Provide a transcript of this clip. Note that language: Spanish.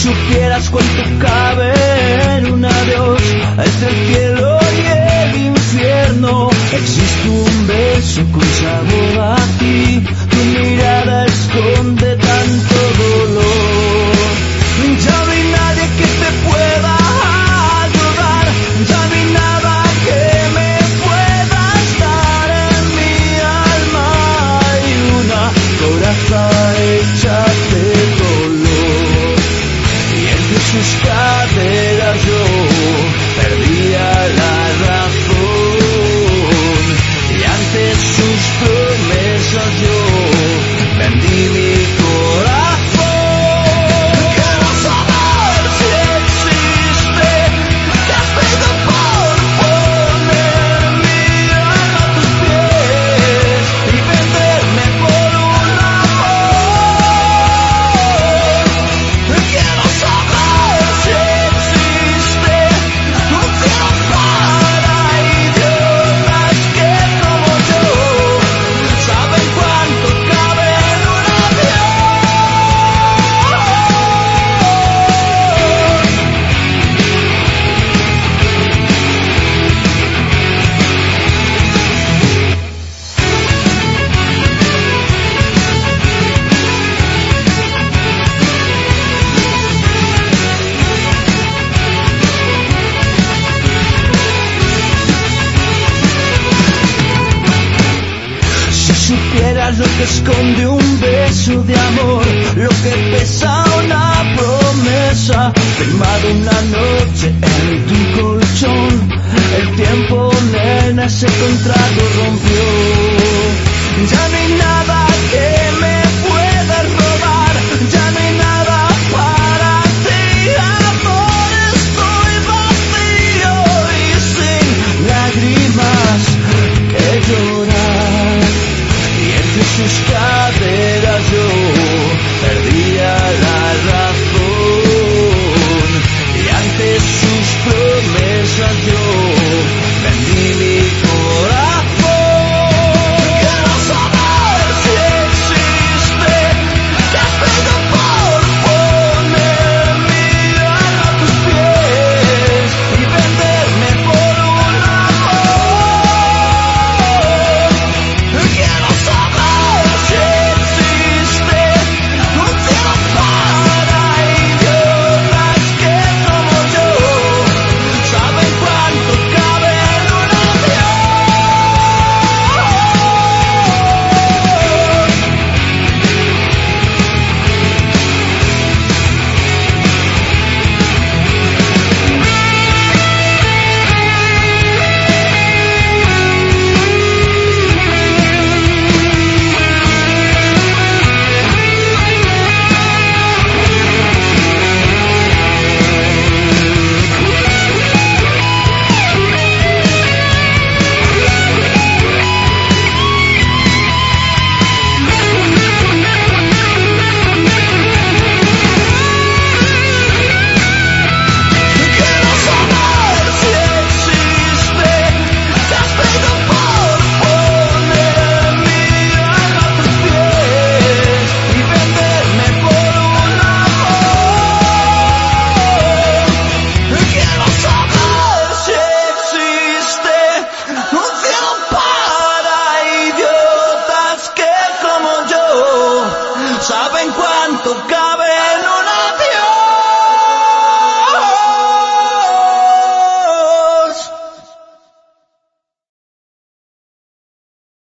supieras cuánto cabe en un adiós, entre el cielo y el infierno existe un beso con sabor a ti. Tu mirada esconde tanto dolor. Ya no hay nadie que te pueda ayudar, ya no hay nada que me pueda dar. En mi alma hay una coraza hecha de dolor, y entre sus caderas yo perdía la razón, y ante sus promesas yo vendí mi corazón. Quiero saber si existe, que has pedido por poner mi alma a tus pies y venderme por un amor. Quiero saber si existe un cielo para idiotas que como yo saben cuánto cabe en un avión. Si supieras lo que esconde un beso de amor, lo que pesa una promesa, firmado una noche en tu colchón. El tiempo, nena, ese contrato rompió. Ya no hay nada que me pueda robar, ya no hay nada para ti, amor. Estoy vacío y sin lágrimas que llorar, y entre sus caderas yo perdía la razón, y ante sus promesas yo vendí mi corazón. Quiero saber si existe, que has pedido por poner mi alma a tus pies y venderme por un amor. Quiero saber si existe un cielo para idiotas que como yo saben cuánto cabe en un avión. Quiero saber si existe, que has pedido por poner mi alma a tus pies y venderme por un amor. Quiero saber si existe un cielo para idiotas que como yo saben cuánto cabe